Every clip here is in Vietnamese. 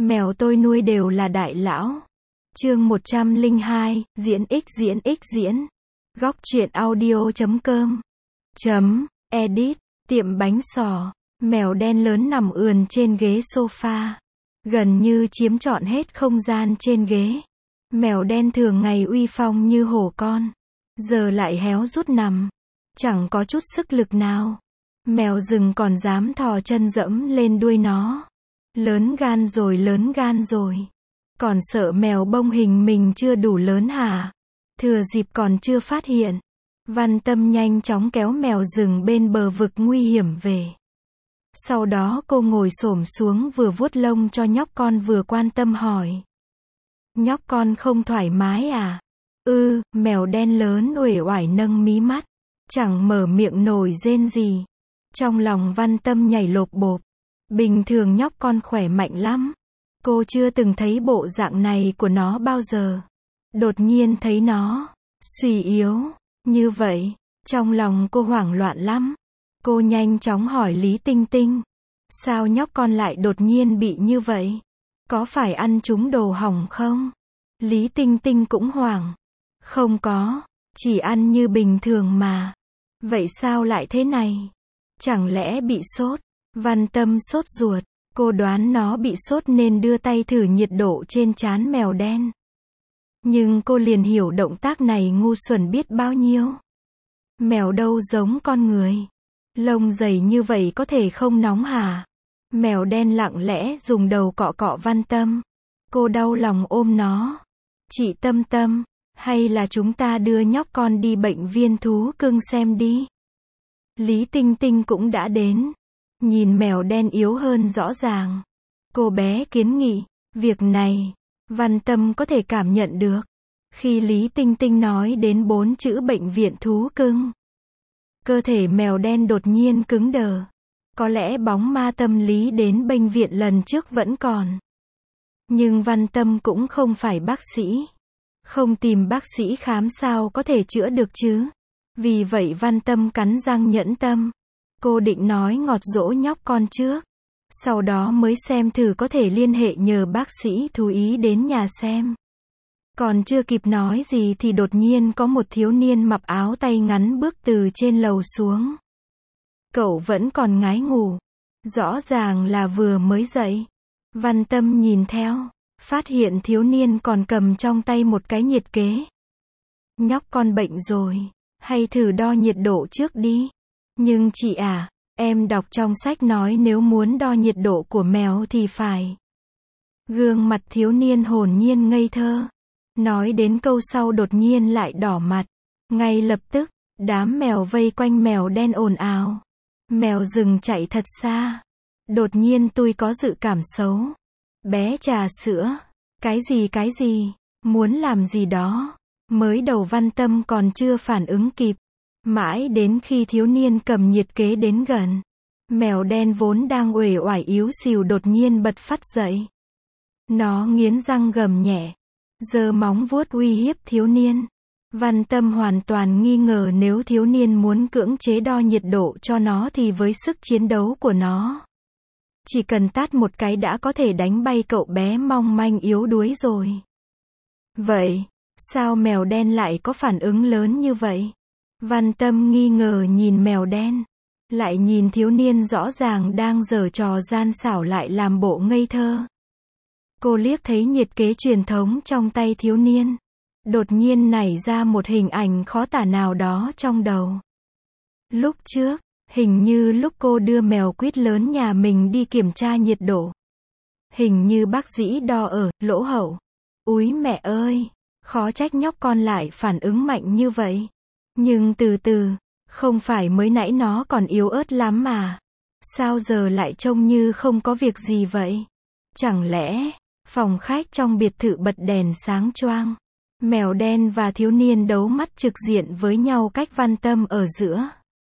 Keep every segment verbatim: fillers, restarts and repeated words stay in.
Mèo tôi nuôi đều là đại lão. Chương một trăm lẻ hai, diễn x diễn x diễn. Góc truyện audio chấm com. Chấm, edit, tiệm bánh xò. Mèo đen lớn nằm ườn trên ghế sofa. Gần như chiếm trọn hết không gian trên ghế. Mèo đen thường ngày uy phong như hổ con. Giờ lại héo rút nằm. Chẳng có chút sức lực nào. Mèo rừng còn dám thò chân dẫm lên đuôi nó. Lớn gan rồi, lớn gan rồi. Còn sợ mèo bông hình mình chưa đủ lớn hả? Thừa dịp còn chưa phát hiện. Văn Tâm nhanh chóng kéo mèo rừng bên bờ vực nguy hiểm về. Sau đó cô ngồi xổm xuống vừa vuốt lông cho nhóc con vừa quan tâm hỏi. Nhóc con không thoải mái à? Ừ, mèo đen lớn uể oải nâng mí mắt. Chẳng mở miệng nổi rên gì. Trong lòng Văn Tâm nhảy lộp bộp. Bình thường nhóc con khỏe mạnh lắm. Cô chưa từng thấy bộ dạng này của nó bao giờ. Đột nhiên thấy nó suy yếu như vậy, trong lòng cô hoảng loạn lắm. Cô nhanh chóng hỏi Lý Tinh Tinh. Sao nhóc con lại đột nhiên bị như vậy? Có phải ăn trúng đồ hỏng không? Lý Tinh Tinh cũng hoảng. Không có, chỉ ăn như bình thường mà. Vậy sao lại thế này? Chẳng lẽ bị sốt? Văn Tâm sốt ruột. Cô đoán nó bị sốt nên đưa tay thử nhiệt độ trên trán mèo đen. Nhưng cô liền hiểu động tác này ngu xuẩn biết bao nhiêu. Mèo đâu giống con người. Lông dày như vậy có thể không nóng hả? Mèo đen lặng lẽ dùng đầu cọ cọ Văn Tâm. Cô đau lòng ôm nó. Chị Tâm Tâm, hay là chúng ta đưa nhóc con đi bệnh viên thú cưng xem đi. Lý Tinh Tinh cũng đã đến. Nhìn mèo đen yếu hơn rõ ràng. Cô bé kiến nghị, việc này, Văn Tâm có thể cảm nhận được. Khi Lý Tinh Tinh nói đến bốn chữ bệnh viện thú cưng. Cơ thể mèo đen đột nhiên cứng đờ. Có lẽ bóng ma tâm lý đến bệnh viện lần trước vẫn còn. Nhưng Văn Tâm cũng không phải bác sĩ. Không tìm bác sĩ khám sao có thể chữa được chứ. Vì vậy Văn Tâm cắn răng nhẫn tâm. Cô định nói ngọt dỗ nhóc con trước. Sau đó mới xem thử có thể liên hệ nhờ bác sĩ thú y đến nhà xem. Còn chưa kịp nói gì thì đột nhiên có một thiếu niên mặc áo tay ngắn bước từ trên lầu xuống. Cậu vẫn còn ngái ngủ. Rõ ràng là vừa mới dậy. Văn Tâm nhìn theo. Phát hiện thiếu niên còn cầm trong tay một cái nhiệt kế. Nhóc con bệnh rồi. Hay thử đo nhiệt độ trước đi. Nhưng chị à, em đọc trong sách nói nếu muốn đo nhiệt độ của mèo thì phải. Gương mặt thiếu niên hồn nhiên ngây thơ. Nói đến câu sau đột nhiên lại đỏ mặt. Ngay lập tức, đám mèo vây quanh mèo đen ồn ào. Mèo rừng chạy thật xa. Đột nhiên tôi có dự cảm xấu. Bé trà sữa. Cái gì cái gì? Muốn làm gì đó? Mới đầu Văn Tâm còn chưa phản ứng kịp. Mãi đến khi thiếu niên cầm nhiệt kế đến gần. Mèo đen vốn đang uể oải yếu xìu đột nhiên bật phát dậy. Nó nghiến răng gầm nhẹ. Giơ móng vuốt uy hiếp thiếu niên. Văn Tâm hoàn toàn nghi ngờ nếu thiếu niên muốn cưỡng chế đo nhiệt độ cho nó thì với sức chiến đấu của nó. Chỉ cần tát một cái đã có thể đánh bay cậu bé mong manh yếu đuối rồi. Vậy, sao mèo đen lại có phản ứng lớn như vậy? Văn Tâm nghi ngờ nhìn mèo đen. Lại nhìn thiếu niên rõ ràng đang giở trò gian xảo lại làm bộ ngây thơ. Cô liếc thấy nhiệt kế truyền thống trong tay thiếu niên. Đột nhiên nảy ra một hình ảnh khó tả nào đó trong đầu. Lúc trước, hình như lúc cô đưa mèo quýt lớn nhà mình đi kiểm tra nhiệt độ. Hình như bác sĩ đo ở lỗ hậu. Úi mẹ ơi, khó trách nhóc con lại phản ứng mạnh như vậy. Nhưng từ từ, không phải mới nãy nó còn yếu ớt lắm mà. Sao giờ lại trông như không có việc gì vậy? Chẳng lẽ, phòng khách trong biệt thự bật đèn sáng choang. Mèo đen và thiếu niên đấu mắt trực diện với nhau cách Văn Tâm ở giữa.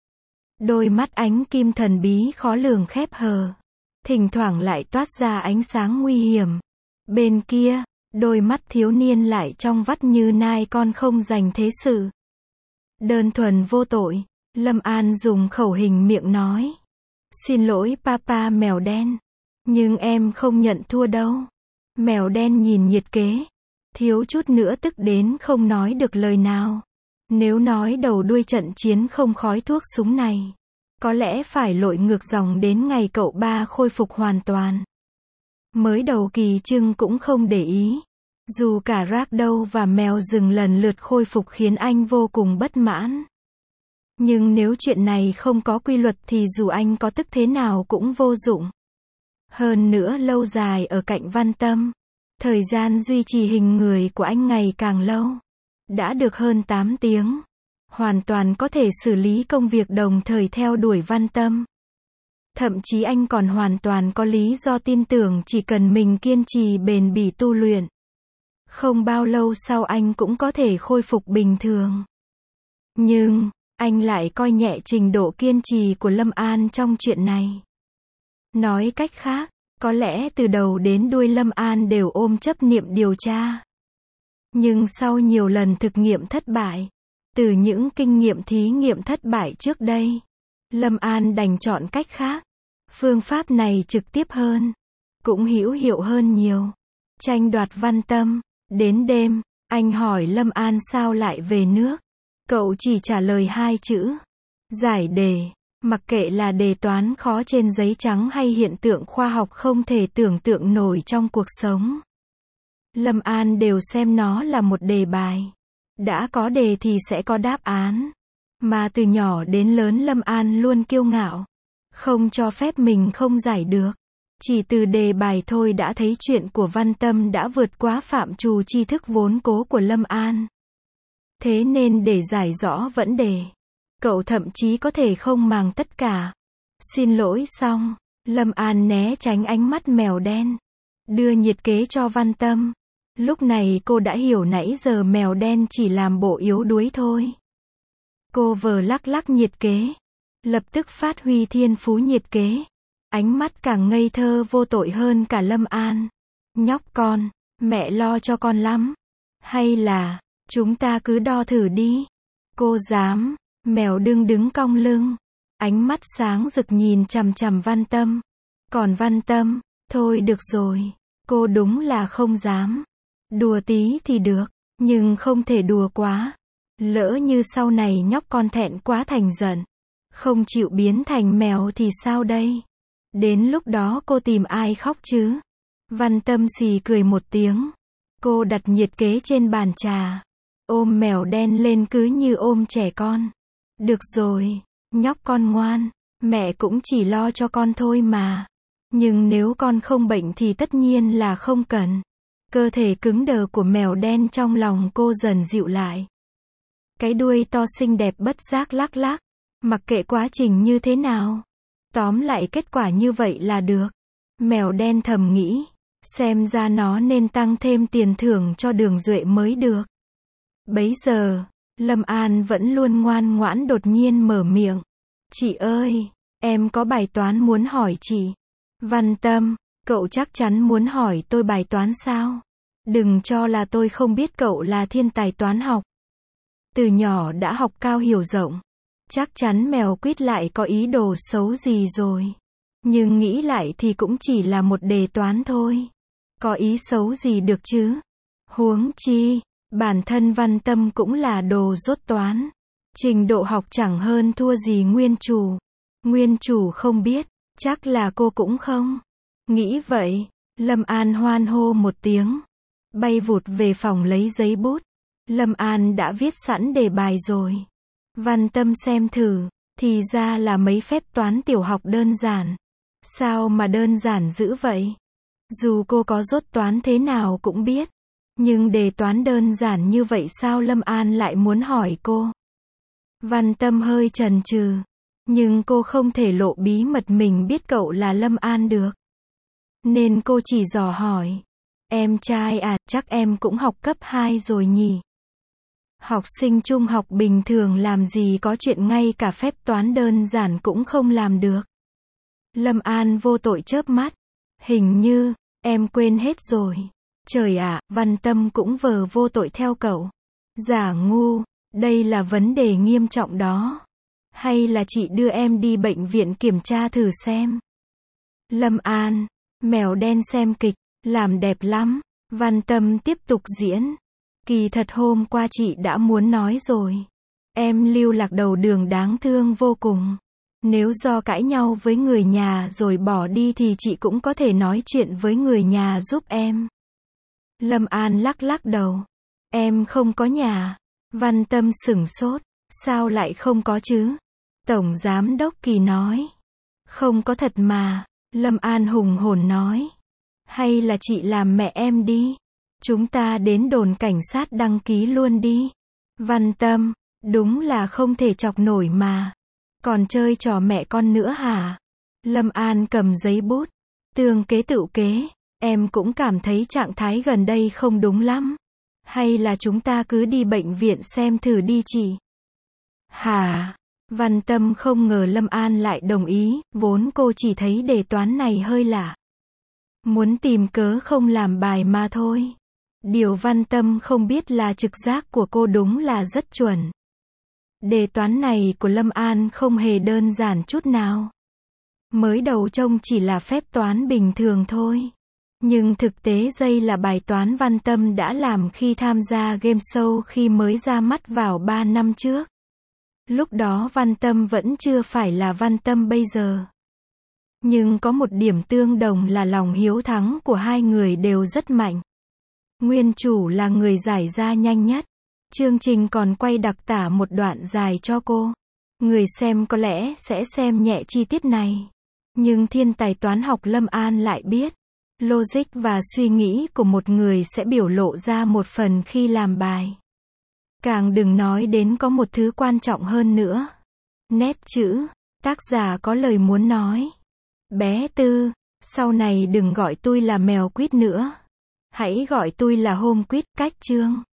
Đôi mắt ánh kim thần bí khó lường khép hờ. Thỉnh thoảng lại toát ra ánh sáng nguy hiểm. Bên kia, đôi mắt thiếu niên lại trong vắt như nai con không dành thế sự. Đơn thuần vô tội, Lâm An dùng khẩu hình miệng nói. Xin lỗi papa mèo đen. Nhưng em không nhận thua đâu. Mèo đen nhìn nhiệt kế, thiếu chút nữa tức đến không nói được lời nào. Nếu nói đầu đuôi trận chiến không khói thuốc súng này, có lẽ phải lội ngược dòng đến ngày cậu ba khôi phục hoàn toàn. Mới đầu kỳ Trưng cũng không để ý. Dù cả Ragdoll và mèo rừng lần lượt khôi phục khiến anh vô cùng bất mãn. Nhưng nếu chuyện này không có quy luật thì dù anh có tức thế nào cũng vô dụng. Hơn nữa lâu dài ở cạnh Văn Tâm, thời gian duy trì hình người của anh ngày càng lâu. Đã được hơn tám tiếng. Hoàn toàn có thể xử lý công việc đồng thời theo đuổi Văn Tâm. Thậm chí anh còn hoàn toàn có lý do tin tưởng chỉ cần mình kiên trì bền bỉ tu luyện. Không bao lâu sau anh cũng có thể khôi phục bình thường. Nhưng, anh lại coi nhẹ trình độ kiên trì của Lâm An trong chuyện này. Nói cách khác, có lẽ từ đầu đến đuôi Lâm An đều ôm chấp niệm điều tra. Nhưng sau nhiều lần thực nghiệm thất bại, từ những kinh nghiệm thí nghiệm thất bại trước đây, Lâm An đành chọn cách khác. Phương pháp này trực tiếp hơn, cũng hữu hiệu hơn nhiều. Tranh đoạt Văn Tâm. Đến đêm, anh hỏi Lâm An sao lại về nước. Cậu chỉ trả lời hai chữ. Giải đề. Mặc kệ là đề toán khó trên giấy trắng hay hiện tượng khoa học không thể tưởng tượng nổi trong cuộc sống, Lâm An đều xem nó là một đề bài. Đã có đề thì sẽ có đáp án. Mà từ nhỏ đến lớn Lâm An luôn kiêu ngạo, không cho phép mình không giải được. Chỉ từ đề bài thôi đã thấy chuyện của Văn Tâm đã vượt quá phạm trù tri thức vốn cố của Lâm An. Thế nên để giải rõ vấn đề, cậu thậm chí có thể không màng tất cả. Xin lỗi xong, Lâm An né tránh ánh mắt mèo đen, đưa nhiệt kế cho Văn Tâm. Lúc này cô đã hiểu nãy giờ mèo đen chỉ làm bộ yếu đuối thôi. Cô vờ lắc lắc nhiệt kế, lập tức phát huy thiên phú nhiệt kế. Ánh mắt càng ngây thơ vô tội hơn cả Lâm An. Nhóc con, mẹ lo cho con lắm. Hay là, chúng ta cứ đo thử đi. Cô dám. Mèo đưng đứng cong lưng, ánh mắt sáng rực nhìn chằm chằm Văn Tâm. Còn Văn Tâm, thôi được rồi, cô đúng là không dám. Đùa tí thì được, nhưng không thể đùa quá. Lỡ như sau này nhóc con thẹn quá thành giận, không chịu biến thành mèo thì sao đây? Đến lúc đó cô tìm ai khóc chứ? Văn Tâm xì cười một tiếng. Cô đặt nhiệt kế trên bàn trà, ôm mèo đen lên cứ như ôm trẻ con. Được rồi, nhóc con ngoan, mẹ cũng chỉ lo cho con thôi mà. Nhưng nếu con không bệnh thì tất nhiên là không cần. Cơ thể cứng đờ của mèo đen trong lòng cô dần dịu lại. Cái đuôi to xinh đẹp bất giác lắc lắc, mặc kệ quá trình như thế nào. Tóm lại kết quả như vậy là được. Mèo đen thầm nghĩ, xem ra nó nên tăng thêm tiền thưởng cho Đường Duệ mới được. Bấy giờ, Lâm An vẫn luôn ngoan ngoãn đột nhiên mở miệng. Chị ơi, em có bài toán muốn hỏi chị. Văn Tâm, cậu chắc chắn muốn hỏi tôi bài toán sao? Đừng cho là tôi không biết cậu là thiên tài toán học. Từ nhỏ đã học cao hiểu rộng. Chắc chắn mèo quýt lại có ý đồ xấu gì rồi. Nhưng nghĩ lại thì cũng chỉ là một đề toán thôi. Có ý xấu gì được chứ? Huống chi, bản thân Văn Tâm cũng là đồ dốt toán. Trình độ học chẳng hơn thua gì nguyên chủ. Nguyên chủ không biết, chắc là cô cũng không. Nghĩ vậy, Lâm An hoan hô một tiếng, bay vụt về phòng lấy giấy bút. Lâm An đã viết sẵn đề bài rồi. Văn Tâm xem thử, thì ra là mấy phép toán tiểu học đơn giản. Sao mà đơn giản dữ vậy? Dù cô có dốt toán thế nào cũng biết. Nhưng đề toán đơn giản như vậy sao Lâm An lại muốn hỏi cô? Văn Tâm hơi chần chừ. Nhưng cô không thể lộ bí mật mình biết cậu là Lâm An được. Nên cô chỉ dò hỏi. Em trai à, chắc em cũng học cấp hai rồi nhỉ? Học sinh trung học bình thường làm gì có chuyện ngay cả phép toán đơn giản cũng không làm được. Lâm An vô tội chớp mắt. Hình như, em quên hết rồi. Trời ạ, Văn Tâm cũng vờ vô tội theo cậu. Giả ngu, đây là vấn đề nghiêm trọng đó. Hay là chị đưa em đi bệnh viện kiểm tra thử xem. Lâm An, mèo đen xem kịch, Làm đẹp lắm. Văn Tâm tiếp tục diễn. Kỳ thật hôm qua chị đã muốn nói rồi. Em lưu lạc đầu đường đáng thương vô cùng. Nếu do cãi nhau với người nhà rồi bỏ đi thì chị cũng có thể nói chuyện với người nhà giúp em. Lâm An lắc lắc đầu. Em không có nhà. Văn Tâm sửng sốt. Sao lại không có chứ? Tổng Giám đốc Kỳ nói. Không có thật mà. Lâm An hùng hồn nói. Hay là chị làm mẹ em đi. Chúng ta đến đồn cảnh sát đăng ký luôn đi. Văn Tâm, đúng là không thể chọc nổi mà. Còn chơi trò mẹ con nữa hả? Lâm An cầm giấy bút. Tương kế tựu kế. Em cũng cảm thấy trạng thái gần đây không đúng lắm. Hay là chúng ta cứ đi bệnh viện xem thử đi chị. Hả? Văn Tâm không ngờ Lâm An lại đồng ý, vốn cô chỉ thấy đề toán này hơi lạ. Muốn tìm cớ không làm bài mà thôi. Điều Văn Tâm không biết là trực giác của cô đúng là rất chuẩn. Đề toán này của Lâm An không hề đơn giản chút nào. Mới đầu trông chỉ là phép toán bình thường thôi. Nhưng thực tế đây là bài toán Văn Tâm đã làm khi tham gia game show khi mới ra mắt vào ba năm trước. Lúc đó Văn Tâm vẫn chưa phải là Văn Tâm bây giờ. Nhưng có một điểm tương đồng là lòng hiếu thắng của hai người đều rất mạnh. Nguyên chủ là người giải ra nhanh nhất. Chương trình còn quay đặc tả một đoạn dài cho cô. Người xem có lẽ sẽ xem nhẹ chi tiết này. Nhưng thiên tài toán học Lâm An lại biết. Logic và suy nghĩ của một người sẽ biểu lộ ra một phần khi làm bài. Càng đừng nói đến có một thứ quan trọng hơn nữa. Nét chữ. Tác giả có lời muốn nói. Bé Tư, sau này đừng gọi tôi là mèo quýt nữa. Hãy gọi tôi là Hôm Quýt, cách chương.